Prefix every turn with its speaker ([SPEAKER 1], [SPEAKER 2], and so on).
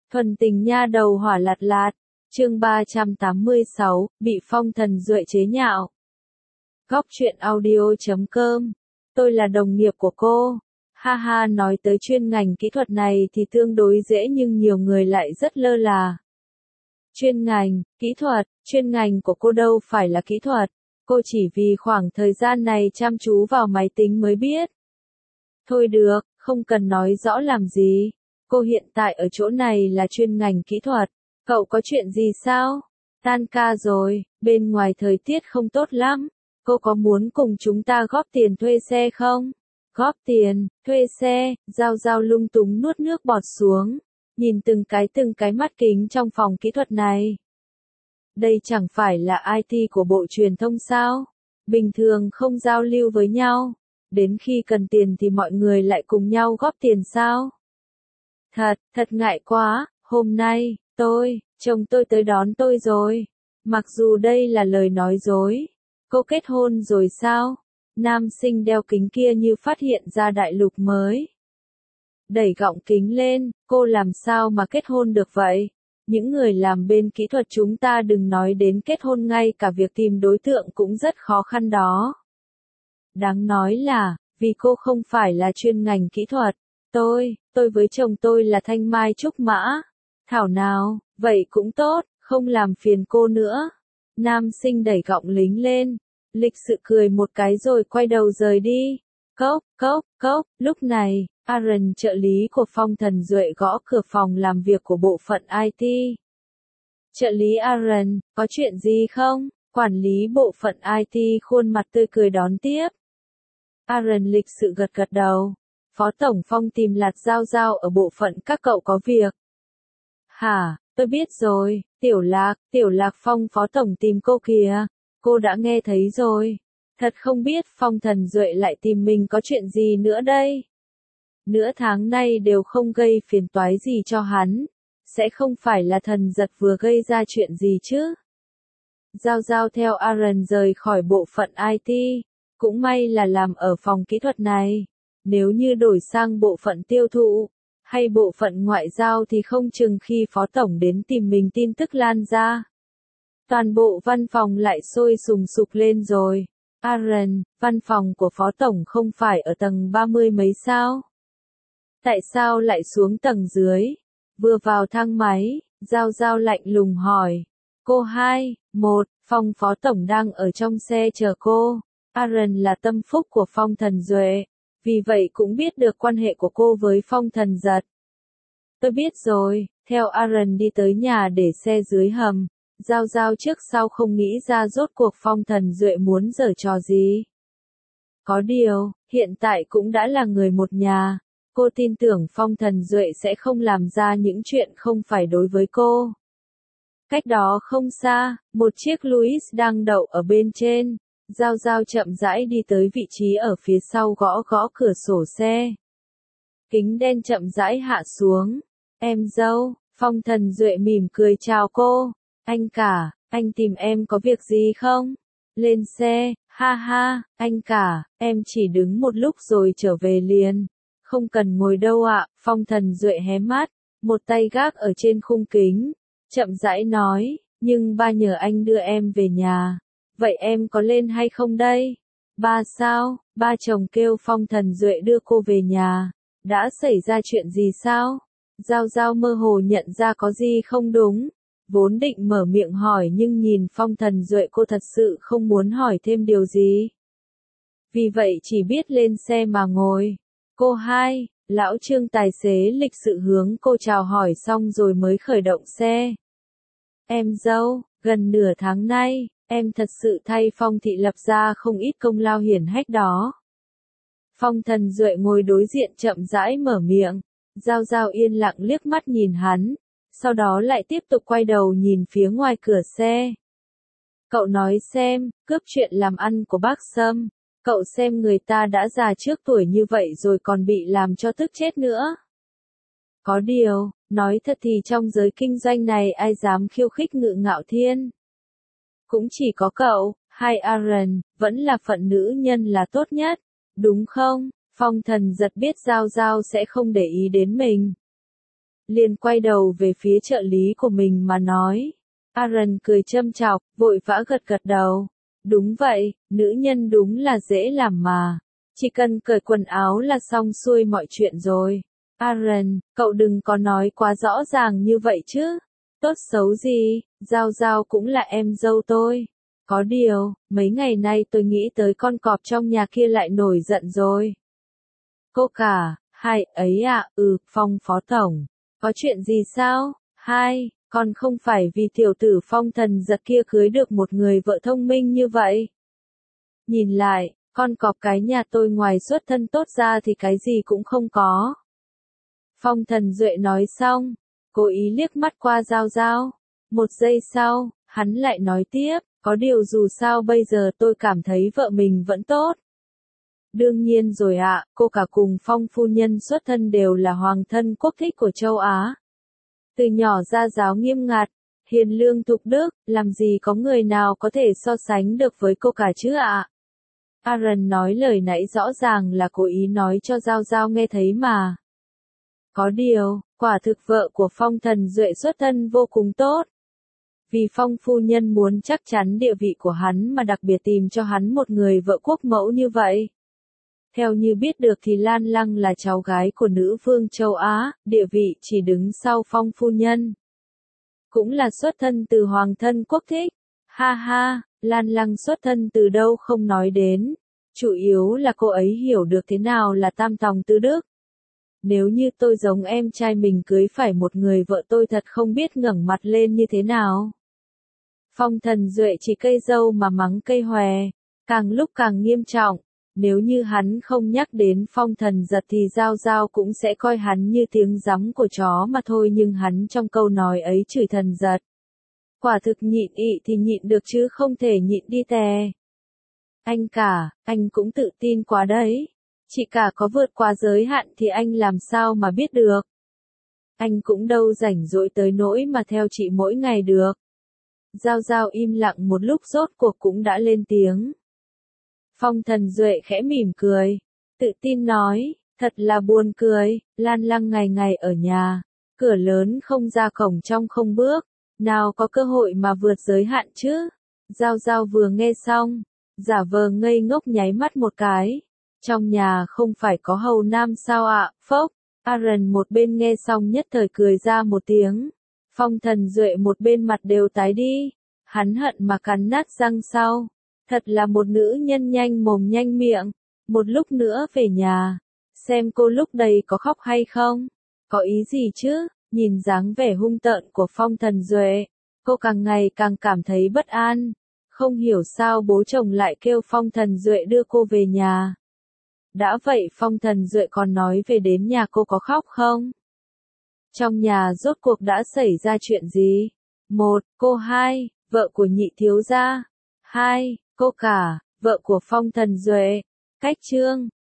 [SPEAKER 1] Thuần tình nha đầu hỏa lạt lạt, chương 386, bị phong thần duệ chế nhạo. Góc truyện audio.com, tôi là đồng nghiệp của cô. Ha ha, nói tới chuyên ngành kỹ thuật này thì tương đối dễ nhưng nhiều người lại rất lơ là. Chuyên ngành, kỹ thuật, chuyên ngành của cô đâu phải là kỹ thuật, cô chỉ vì khoảng thời gian này chăm chú vào máy tính mới biết. Thôi được, không cần nói rõ làm gì. Cô hiện tại ở chỗ này là chuyên ngành kỹ thuật. Cậu có chuyện gì sao? Tan ca rồi, bên ngoài thời tiết không tốt lắm. Cô có muốn cùng chúng ta góp tiền thuê xe không? Góp tiền, thuê xe, Giao Giao lung túng nuốt nước bọt xuống. Nhìn từng cái mắt kính trong phòng kỹ thuật này. Đây chẳng phải là IT của Bộ Truyền thông sao? Bình thường không giao lưu với nhau. Đến khi cần tiền thì mọi người lại cùng nhau góp tiền sao? Thật ngại quá, hôm nay, chồng tôi tới đón tôi rồi. Mặc dù đây là lời nói dối. Cô kết hôn rồi sao? Nam sinh đeo kính kia như phát hiện ra đại lục mới. Đẩy gọng kính lên, cô làm sao mà kết hôn được vậy? Những người làm bên kỹ thuật chúng ta đừng nói đến kết hôn, ngay cả việc tìm đối tượng cũng rất khó khăn đó. Đáng nói là, vì cô không phải là chuyên ngành kỹ thuật. Tôi với chồng tôi là thanh mai trúc mã. Thảo nào, vậy cũng tốt, không làm phiền cô nữa. Nam sinh đẩy gọng lính lên, lịch sự cười một cái rồi quay đầu rời đi. Cốc, lúc này, Aaron trợ lý của Phong Thần Duệ gõ cửa phòng làm việc của bộ phận IT. Trợ lý Aaron, có chuyện gì không? Quản lý bộ phận IT khuôn mặt tươi cười đón tiếp. Aaron lịch sự gật đầu. Phó Tổng Phong tìm Lạt Giao Giao ở bộ phận các cậu có việc. Hả, tôi biết rồi, Tiểu Lạc Phong Phó Tổng tìm cô kìa. Cô đã nghe thấy rồi. Thật không biết Phong Thần Duệ lại tìm mình có chuyện gì nữa đây. Nửa tháng nay đều không gây phiền toái gì cho hắn. Sẽ không phải là thần giật vừa gây ra chuyện gì chứ. Giao Giao theo Aaron rời khỏi bộ phận IT. Cũng may là làm ở phòng kỹ thuật này. Nếu như đổi sang bộ phận tiêu thụ, hay bộ phận ngoại giao thì không chừng khi Phó Tổng đến tìm mình tin tức lan ra. Toàn bộ văn phòng lại sôi sùng sục lên rồi. Aaron, văn phòng của Phó Tổng không phải ở tầng 30 mấy sao? Tại sao lại xuống tầng dưới? Vừa vào thang máy, Giao Giao lạnh lùng hỏi. Cô 2, 1, phòng Phó Tổng đang ở trong xe chờ cô. Aaron là tâm phúc của Phong Thần Duệ. Vì vậy cũng biết được quan hệ của cô với Phong Thần Giật. Tôi biết rồi, theo Aaron đi tới nhà để xe dưới hầm. Giao Giao trước sau không nghĩ ra rốt cuộc Phong Thần Duệ muốn giở trò gì. Có điều, hiện tại cũng đã là người một nhà. Cô tin tưởng Phong Thần Duệ sẽ không làm ra những chuyện không phải đối với cô. Cách đó không xa, một chiếc Louis đang đậu ở bên trên. Giao Giao chậm rãi đi tới vị trí ở phía sau, gõ cửa sổ xe. Kính đen chậm rãi hạ xuống. Em dâu, Phong Thần Duệ mỉm cười chào cô. Anh cả, anh tìm em có việc gì không? Lên xe, ha ha, anh cả, em chỉ đứng một lúc rồi trở về liền. Không cần ngồi đâu ạ. Phong Thần Duệ hé mắt, một tay gác ở trên khung kính. Chậm rãi nói, nhưng ba nhờ anh đưa em về nhà. Vậy em có lên hay không đây? Ba sao? Ba chồng kêu Phong Thần Duệ đưa cô về nhà. Đã xảy ra chuyện gì sao? Giao Giao mơ hồ nhận ra có gì không đúng. Vốn định mở miệng hỏi nhưng nhìn Phong Thần Duệ cô thật sự không muốn hỏi thêm điều gì. Vì vậy chỉ biết lên xe mà ngồi. Cô 2, lão Trương tài xế lịch sự hướng cô chào hỏi xong rồi mới khởi động xe. Em dâu, gần nửa tháng nay, em thật sự thay Phong thị lập ra không ít công lao hiển hách đó. Phong Thần Duệ ngồi đối diện chậm rãi mở miệng. Giao Giao yên lặng liếc mắt nhìn hắn. Sau đó lại tiếp tục quay đầu nhìn phía ngoài cửa xe. Cậu nói xem, cướp chuyện làm ăn của bác Sâm. Cậu xem người ta đã già trước tuổi như vậy rồi còn bị làm cho tức chết nữa. Có điều, nói thật thì trong giới kinh doanh này ai dám khiêu khích Ngự Ngạo Thiên. Cũng chỉ có cậu, hay Aaron, vẫn là phận nữ nhân là tốt nhất, đúng không? Phong Thần Giật biết Giao Giao sẽ không để ý đến mình. liền quay đầu về phía trợ lý của mình mà nói. Aaron cười châm chọc, vội vã gật gật đầu. Đúng vậy, nữ nhân đúng là dễ làm mà. Chỉ cần cởi quần áo là xong xuôi mọi chuyện rồi. Aaron, cậu đừng có nói quá rõ ràng như vậy chứ. Tốt xấu gì, Giao Giao cũng là em dâu tôi. Có điều, mấy ngày nay tôi nghĩ tới con cọp trong nhà kia lại nổi giận rồi. Cô cả, hai, ấy à, Phong phó tổng. Có chuyện gì sao? Hai, còn không phải vì tiểu tử Phong thần giật kia cưới được một người vợ thông minh như vậy. Nhìn lại, con cọp cái nhà tôi ngoài xuất thân tốt ra thì cái gì cũng không có. Phong thần Duệ nói xong, cố ý liếc mắt qua Giao Giao. Một giây sau, hắn lại nói tiếp, có điều dù sao bây giờ tôi cảm thấy vợ mình vẫn tốt. Đương nhiên rồi ạ, cô cả cùng Phong phu nhân xuất thân đều là hoàng thân quốc thích của châu Á. Từ nhỏ ra giáo nghiêm ngặt, hiền lương thục đức, làm gì có người nào có thể so sánh được với cô cả chứ ạ? Aaron nói lời nãy rõ ràng là cố ý nói cho Giao Giao nghe thấy mà. Có điều, quả thực vợ của Phong thần Duệ xuất thân vô cùng tốt. Vì Phong phu nhân muốn chắc chắn địa vị của hắn mà đặc biệt tìm cho hắn một người vợ quốc mẫu như vậy. Theo như biết được thì Lan Lăng là cháu gái của nữ vương châu Á, địa vị chỉ đứng sau Phong phu nhân. Cũng là xuất thân từ hoàng thân quốc thích. Ha ha, Lan Lăng xuất thân từ đâu không nói đến. Chủ yếu là cô ấy hiểu được thế nào là tam tòng tứ đức. Nếu như tôi giống em trai mình cưới phải một người vợ tôi thật không biết ngẩng mặt lên như thế nào. Phong thần Duệ chỉ cây dâu mà mắng cây hòe, càng lúc càng nghiêm trọng. Nếu như hắn không nhắc đến Phong thần giật thì Giao Giao cũng sẽ coi hắn như tiếng gióng của chó mà thôi, nhưng hắn trong câu nói ấy chửi thần giật. Quả thực nhịn ị thì nhịn được chứ không thể nhịn đi tè. Anh cả, anh cũng tự tin quá đấy. Chị cả có vượt qua giới hạn thì anh làm sao mà biết được. Anh cũng đâu rảnh rỗi tới nỗi mà theo chị mỗi ngày được. Giao Giao im lặng một lúc rốt cuộc cũng đã lên tiếng. Phong thần Duệ khẽ mỉm cười, tự tin nói, thật là buồn cười, Lan Lăng ngày ngày ở nhà, cửa lớn không ra cổng trong không bước, nào có cơ hội mà vượt giới hạn chứ. Giao Giao vừa nghe xong, giả vờ ngây ngốc nháy mắt một cái. Trong nhà không phải có hầu nam sao ạ? Phốc. Aaron một bên nghe xong nhất thời cười ra một tiếng. Phong thần Duệ một bên mặt đều tái đi. Hắn hận mà cắn nát răng sau. Thật là một nữ nhân nhanh mồm nhanh miệng. Một lúc nữa về nhà. Xem cô lúc đây có khóc hay không? Có ý gì chứ? Nhìn dáng vẻ hung tợn của Phong thần Duệ. Cô càng ngày càng cảm thấy bất an. Không hiểu sao bố chồng lại kêu Phong thần Duệ đưa cô về nhà. Đã vậy Phong thần Duệ còn nói về đến nhà cô có khóc không? Trong nhà rốt cuộc đã xảy ra chuyện gì? 1. Cô hai, vợ của nhị thiếu gia. 2. Cô cả, vợ của Phong thần Duệ. Cách chương